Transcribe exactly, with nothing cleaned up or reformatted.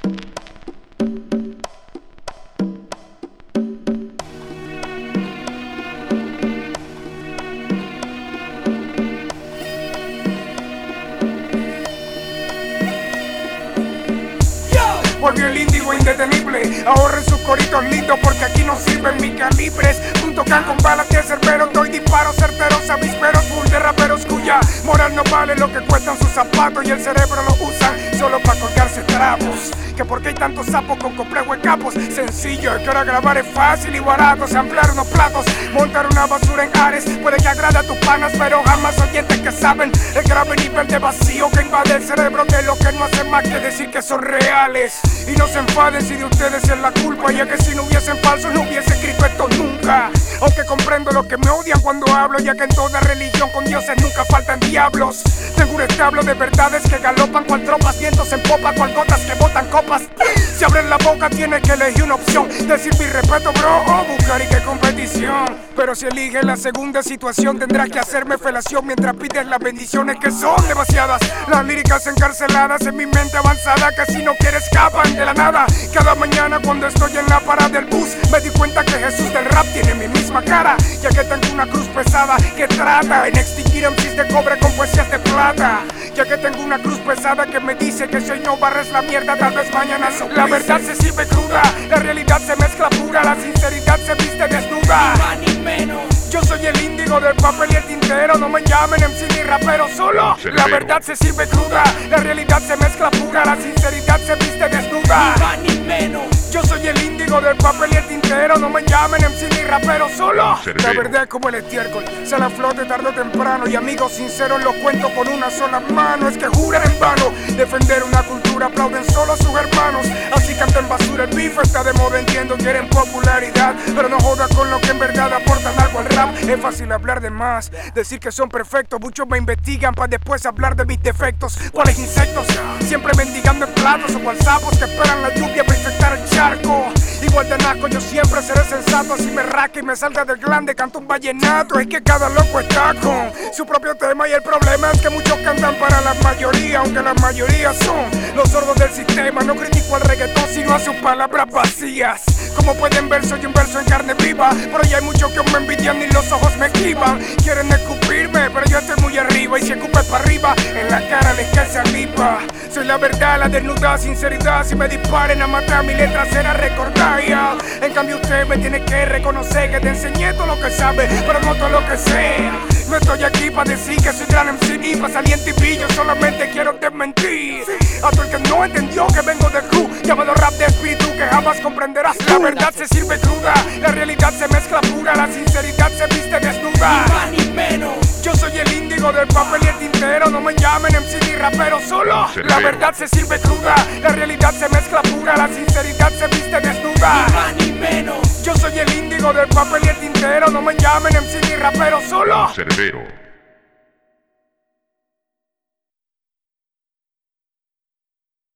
Volvió el índigo indetenible, ahorren sus coritos lindos porque aquí no sirven mis calibres. Punto can con balas de cerbero, doy disparos certeros, avisperos, full de raperos cuya moral no vale lo que cuestan sus zapatos y el cerebro lo usan solo para colgarse trapos. Que porque hay tantos sapos con complejo de capos, sencillo, es que ahora grabar es fácil y barato. Samplear unos platos, montar una basura en Ares, puede que agrade a tus panas, pero jamás oyentes que saben el grave nivel de vacío que invade el cerebro de lo que no hace más que decir que son reales. Y no se enfaden si de ustedes es la culpa, ya que si no hubiesen falsos no hubiese escrito esto nunca. Aunque comprendo los que me odian cuando hablo, ya que en toda religión con dioses nunca faltan diablos. Tengo un establo de verdades que galopan cual tropas, vientos en popa, cual gotas que botan copas. Si abren la boca tienes que elegir una opción, decir mi respeto bro o buscar y qué competición. Pero si eliges la segunda situación tendrás que hacerme felación mientras pides las bendiciones que son demasiadas. Las líricas encarceladas en mi mente avanzada que si no quieres escapan de la nada. Cada mañana cuando estoy en la parada del bus me di cuenta que Jesús del rap tiene mi misma cara, ya que tengo una cruz pesada que trata en extinguir M Cs de cobre con poesías de plata. Ya que tengo una cruz pesada que me dice que si hoy no barres la mierda tal vez mañana so. La verdad se sirve cruda, la realidad se mezcla pura, la sinceridad se viste desnuda. Ni más ni menos. Yo soy el índigo del papel y el tintero, no me llamen M C ni rapero solo. La verdad se sirve cruda, la realidad se mezcla pura, la sinceridad se viste desnuda. Ni más ni menos. Yo soy el índigo del papel y el tintero, no me llamen M C ni rapero solo. La verdad es como el estiércol, se la flote tarde o temprano. Y amigos sinceros lo cuento con una sola mano. Es que juran en vano defender una cultura, aplauden solo a sus hermanos. Así cantan basura, el bife está de moda, entiendo, quieren popularidad, pero no joda con lo que en verdad aportan algo al rap. Es fácil hablar de más, decir que son perfectos. Muchos me investigan para después hablar de mis defectos. ¿Cuáles insectos? Siempre mendigando en platos, o cual sapos que esperan la lluvia para infectar el charco. Igual de naco, yo siempre seré sensato. Así me raque y me salga del glande, canto un vallenato. Es que cada loco está con su propio tema y el problema es que muchos cantan para la mayoría, aunque la mayoría son los sordos del sistema. No critico al reggaetón sino a sus palabras vacías. Como pueden ver soy un verso en carne viva, pero ya hay muchos que me envidian y los ojos me esquivan. Quieren escupirme, pero yo estoy muy arriba, y si escupes para arriba, en la cara les cae saliva. Soy la verdad, la desnuda sinceridad. Si me disparen a matar, mi letra será recordada. En cambio usted me tiene que reconocer que te enseñé todo lo que sabe, pero no todo lo que sé. No estoy aquí para decir que soy gran M C ni para salir en T V, yo solamente quiero desmentir a todo el que no entendió que vengo del crew llamado rap de espíritu que jamás comprenderás. La verdad se sirve cruda, la realidad se mezcla pura, la sinceridad se viste desnuda. Ni más ni menos. Yo soy el índigo del papel y el tintero, no me llamen M C ni rapero solo. La verdad se sirve cruda, la realidad se mezcla pura, la sinceridad se viste desnuda. Ni más ni menos. Yo soy el índigo del papel y el tintero, no me llamen M C ni rapero solo. Cerbero.